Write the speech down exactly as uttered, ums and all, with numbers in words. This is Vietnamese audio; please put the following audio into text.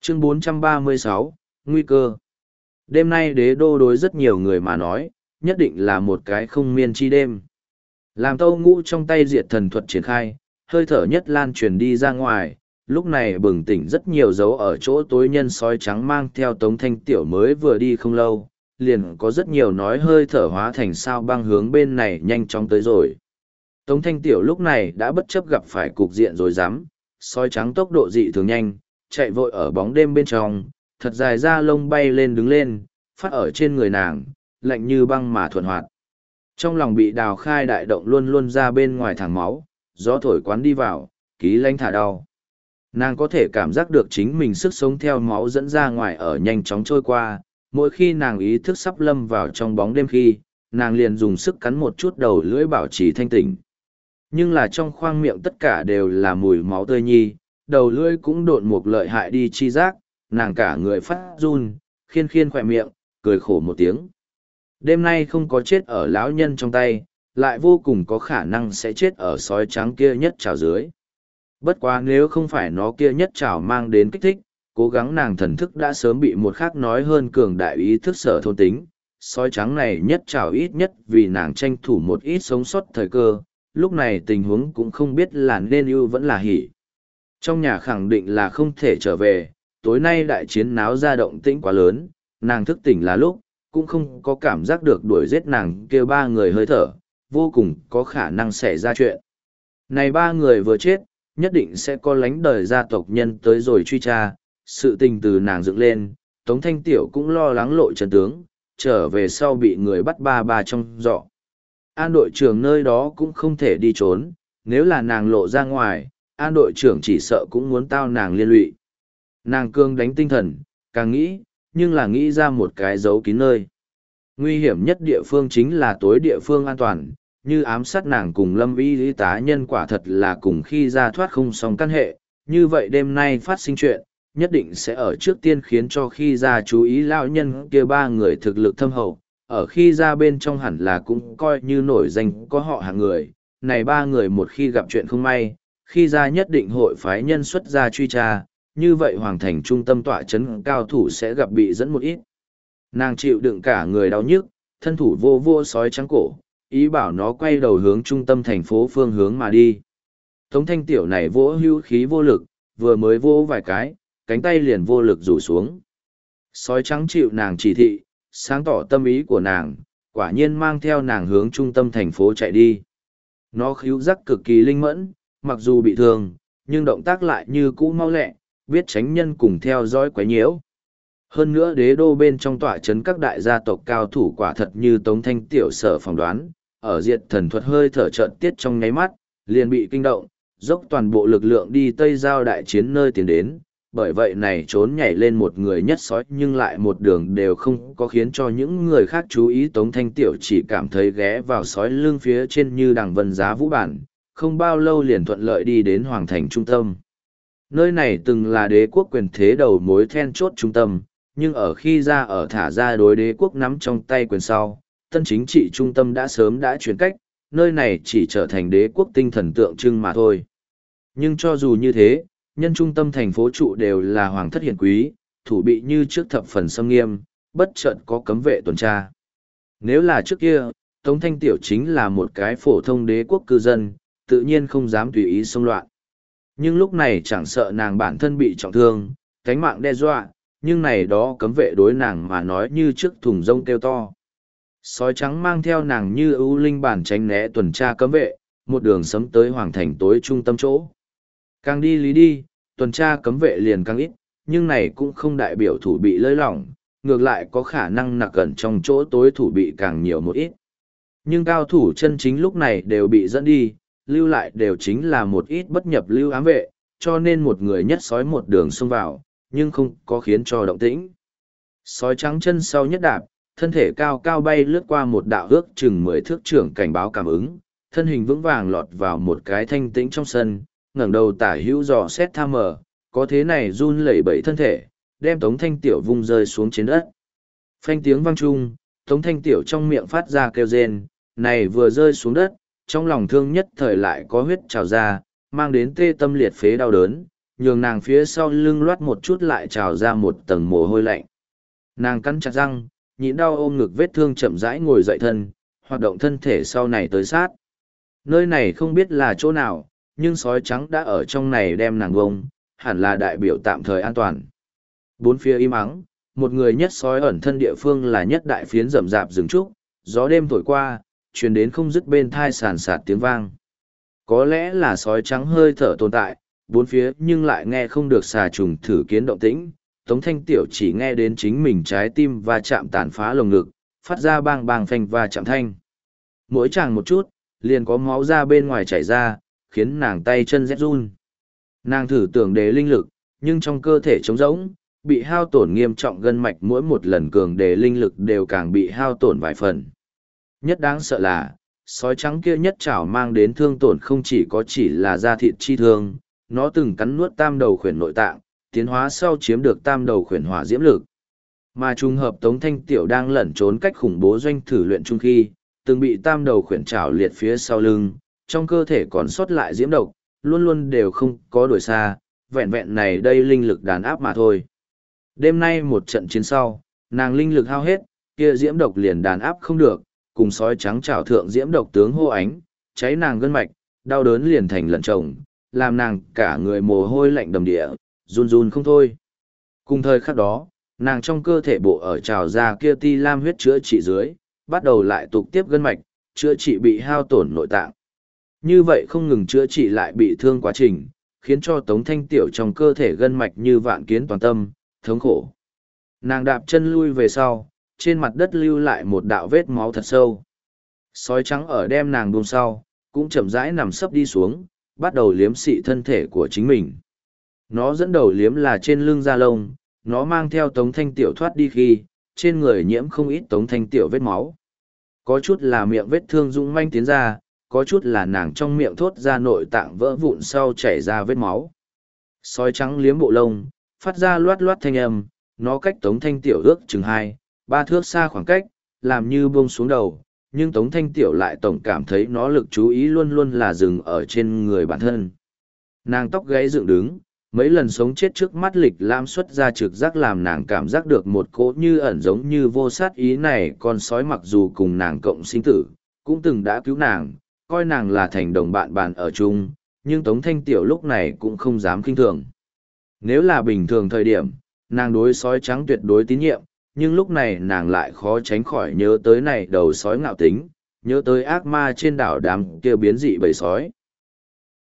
Chương bốn trăm ba mươi sáu, Nguy cơ. Đêm nay đế đô đối rất nhiều người mà nói, nhất định là một cái không miên chi đêm. Làm tâu ngũ trong tay diệt thần thuật triển khai, hơi thở nhất lan truyền đi ra ngoài, lúc này bừng tỉnh rất nhiều dấu ở chỗ tối nhân sói trắng mang theo Tống Thanh Tiểu mới vừa đi không lâu, liền có rất nhiều nói hơi thở hóa thành sao băng hướng bên này nhanh chóng tới rồi. Tống Thanh Tiểu lúc này đã bất chấp gặp phải cục diện rồi dám, sói trắng tốc độ dị thường nhanh, chạy vội ở bóng đêm bên trong, thật dài da lông bay lên đứng lên, phát ở trên người nàng, lạnh như băng mà thuận hoạt. Trong lòng bị đào khai đại động luôn luôn ra bên ngoài thẳng máu, gió thổi quán đi vào, ký lanh thả đau. Nàng có thể cảm giác được chính mình sức sống theo máu dẫn ra ngoài ở nhanh chóng trôi qua, mỗi khi nàng ý thức sắp lâm vào trong bóng đêm khi, nàng liền dùng sức cắn một chút đầu lưỡi bảo trì thanh tỉnh. Nhưng là trong khoang miệng tất cả đều là mùi máu tươi nhi, đầu lưỡi cũng độn một lợi hại đi chi giác, nàng cả người phát run, khiên khiên khỏe miệng, cười khổ một tiếng. Đêm nay không có chết ở lão nhân trong tay, lại vô cùng có khả năng sẽ chết ở sói trắng kia nhất trào dưới. Bất quá nếu không phải nó kia nhất trào mang đến kích thích, cố gắng nàng thần thức đã sớm bị một khác nói hơn cường đại ý thức sở thôn tính. Sói trắng này nhất trào ít nhất vì nàng tranh thủ một ít sống sót thời cơ, lúc này tình huống cũng không biết là nên ưu vẫn là hỉ. Trong nhà khẳng định là không thể trở về, tối nay đại chiến náo ra động tĩnh quá lớn, nàng thức tỉnh là lúc, cũng không có cảm giác được đuổi giết nàng kêu ba người hơi thở, vô cùng có khả năng xảy ra chuyện. Này ba người vừa chết, nhất định sẽ có lánh đời gia tộc nhân tới rồi truy tra, sự tình từ nàng dựng lên, Tống Thanh Tiểu cũng lo lắng lộ chân tướng, trở về sau bị người bắt ba ba trong dọ. An đội trưởng nơi đó cũng không thể đi trốn, nếu là nàng lộ ra ngoài, an đội trưởng chỉ sợ cũng muốn tao nàng liên lụy. Nàng cương đánh tinh thần, càng nghĩ, nhưng là nghĩ ra một cái dấu kín nơi. Nguy hiểm nhất địa phương chính là tối địa phương an toàn, như ám sát nàng cùng lâm y lý tá nhân quả thật là cùng khi ra thoát không xong căn hệ. Như vậy đêm nay phát sinh chuyện, nhất định sẽ ở trước tiên khiến cho khi ra chú ý lão nhân kia ba người thực lực thâm hậu, ở khi ra bên trong hẳn là cũng coi như nổi danh có họ hàng người. Này ba người một khi gặp chuyện không may, khi ra nhất định hội phái nhân xuất ra truy tra, như vậy hoàng thành trung tâm tọa chấn cao thủ sẽ gặp bị dẫn một ít. Nàng chịu đựng cả người đau nhức, thân thủ vô vô sói trắng cổ, ý bảo nó quay đầu hướng trung tâm thành phố phương hướng mà đi. Tống Thanh Tiểu này vỗ hưu khí vô lực, vừa mới vỗ vài cái, cánh tay liền vô lực rủ xuống. Sói trắng chịu nàng chỉ thị, sáng tỏ tâm ý của nàng, quả nhiên mang theo nàng hướng trung tâm thành phố chạy đi. Nó khíu giác cực kỳ linh mẫn, mặc dù bị thương, nhưng động tác lại như cũ mau lẹ, biết tránh nhân cùng theo dõi quấy nhiễu. Hơn nữa đế đô bên trong tọa chấn các đại gia tộc cao thủ quả thật như Tống Thanh Tiểu sở phỏng đoán, ở diệt thần thuật hơi thở trận tiết trong nháy mắt, liền bị kinh động, dốc toàn bộ lực lượng đi Tây Giao đại chiến nơi tiến đến, bởi vậy này trốn nhảy lên một người nhất sói nhưng lại một đường đều không có khiến cho những người khác chú ý. Tống Thanh Tiểu chỉ cảm thấy ghé vào sói lưng phía trên như đằng vân giá vũ bản, không bao lâu liền thuận lợi đi đến hoàng thành trung tâm. Nơi này từng là đế quốc quyền thế đầu mối then chốt trung tâm, nhưng ở khi ra ở thả ra đối đế quốc nắm trong tay quyền sau, tân chính trị trung tâm đã sớm đã chuyển cách, nơi này chỉ trở thành đế quốc tinh thần tượng trưng mà thôi. Nhưng cho dù như thế, nhân trung tâm thành phố trụ đều là hoàng thất hiển quý, thủ bị như trước thập phần xâm nghiêm, bất chợt có cấm vệ tuần tra. Nếu là trước kia, Tống Thanh Tiểu chính là một cái phổ thông đế quốc cư dân, tự nhiên không dám tùy ý xông loạn. Nhưng lúc này chẳng sợ nàng bản thân bị trọng thương, cánh mạng đe dọa, nhưng này đó cấm vệ đối nàng mà nói như trước thùng rông kêu to. Sói trắng mang theo nàng như ưu linh bản tránh né tuần tra cấm vệ, một đường sấm tới hoàng thành tối trung tâm chỗ. Càng đi lý đi, tuần tra cấm vệ liền càng ít, nhưng này cũng không đại biểu thủ bị lơi lỏng, ngược lại có khả năng nặc gần trong chỗ tối thủ bị càng nhiều một ít. Nhưng cao thủ chân chính lúc này đều bị dẫn đi, lưu lại đều chính là một ít bất nhập lưu ám vệ, cho nên một người nhất sói một đường xông vào, nhưng không có khiến cho động tĩnh. Sói trắng chân sau nhất đạp, thân thể cao cao bay lướt qua một đạo ước chừng mười thước trưởng cảnh báo cảm ứng, thân hình vững vàng lọt vào một cái thanh tĩnh trong sân, ngẩng đầu tả hữu dò xét tha mờ, có thế này run lẩy bẩy thân thể, đem Tống Thanh Tiểu vung rơi xuống trên đất. Phanh tiếng vang trung, Tống Thanh Tiểu trong miệng phát ra kêu rên, này vừa rơi xuống đất, trong lòng thương nhất thời lại có huyết trào ra, mang đến tê tâm liệt phế đau đớn, nhường nàng phía sau lưng loát một chút lại trào ra một tầng mồ hôi lạnh. Nàng cắn chặt răng, nhịn đau ôm ngực vết thương chậm rãi ngồi dậy thân, hoạt động thân thể sau này tới sát. Nơi này không biết là chỗ nào, nhưng sói trắng đã ở trong này đem nàng bông, hẳn là đại biểu tạm thời an toàn. Bốn phía im ắng, một người nhất sói ẩn thân địa phương là nhất đại phiến rậm rạp rừng trúc, gió đêm thổi qua, truyền đến không dứt bên thai sàn sạt tiếng vang. Có lẽ là sói trắng hơi thở tồn tại, bốn phía nhưng lại nghe không được xà trùng thử kiến động tĩnh. Tống Thanh Tiểu chỉ nghe đến chính mình trái tim va chạm tàn phá lồng ngực, phát ra bang bang phanh va chạm thanh. Mỗi chàng một chút, liền có máu ra bên ngoài chảy ra, khiến nàng tay chân rét run. Nàng thử tưởng đề linh lực, nhưng trong cơ thể trống rỗng, bị hao tổn nghiêm trọng gân mạch, mỗi một lần cường đề linh lực đều càng bị hao tổn vài phần. Nhất đáng sợ là, sói trắng kia nhất chảo mang đến thương tổn không chỉ có chỉ là da thịt chi thương, nó từng cắn nuốt tam đầu khuyển nội tạng, tiến hóa sau chiếm được tam đầu khuyển hỏa diễm lực. Mà trùng hợp Tống Thanh Tiểu đang lẩn trốn cách khủng bố doanh thử luyện chung khi, từng bị tam đầu khuyển trảo liệt phía sau lưng, trong cơ thể còn sót lại diễm độc, luôn luôn đều không có đuổi xa, vẹn vẹn này đây linh lực đàn áp mà thôi. Đêm nay một trận chiến sau, nàng linh lực hao hết, kia diễm độc liền đàn áp không được, cùng sói trắng trảo thượng diễm độc tướng hô ánh, cháy nàng gân mạch, đau đớn liền thành lần chồng, làm nàng cả người mồ hôi lạnh đầm địa, run run không thôi. Cùng thời khắc đó, nàng trong cơ thể bộ ở trào ra kia ti lam huyết chữa trị dưới, bắt đầu lại tục tiếp gân mạch, chữa trị bị hao tổn nội tạng. Như vậy không ngừng chữa trị lại bị thương quá trình, khiến cho Tống Thanh Tiểu trong cơ thể gân mạch như vạn kiến toàn tâm, thống khổ. Nàng đạp chân lui về sau, trên mặt đất lưu lại một đạo vết máu thật sâu. Sói trắng ở đem nàng buông sau, cũng chậm rãi nằm sấp đi xuống, bắt đầu liếm xị thân thể của chính mình. Nó dẫn đầu liếm là trên lưng da lông, nó mang theo Tống Thanh Tiểu thoát đi khi, trên người nhiễm không ít Tống Thanh Tiểu vết máu. Có chút là miệng vết thương dũng manh tiến ra, có chút là nàng trong miệng thốt ra nội tạng vỡ vụn sau chảy ra vết máu. Sói trắng liếm bộ lông, phát ra loát loát thanh âm, nó cách Tống Thanh Tiểu ước chừng hai, ba thước xa khoảng cách, làm như buông xuống đầu, nhưng Tống Thanh Tiểu lại tổng cảm thấy nó lực chú ý luôn luôn là dừng ở trên người bản thân. Nàng tóc gáy dựng đứng, mấy lần sống chết trước mắt lịch lam xuất ra trực giác làm nàng cảm giác được một cỗ như ẩn giống như vô sát ý này. Con sói mặc dù cùng nàng cộng sinh tử, cũng từng đã cứu nàng, coi nàng là thành đồng bạn bàn ở chung, nhưng Tống Thanh Tiểu lúc này cũng không dám kinh thường. Nếu là bình thường thời điểm, nàng đối sói trắng tuyệt đối tín nhiệm, nhưng lúc này nàng lại khó tránh khỏi nhớ tới này đầu sói ngạo tính, nhớ tới ác ma trên đảo đám kia biến dị bầy sói.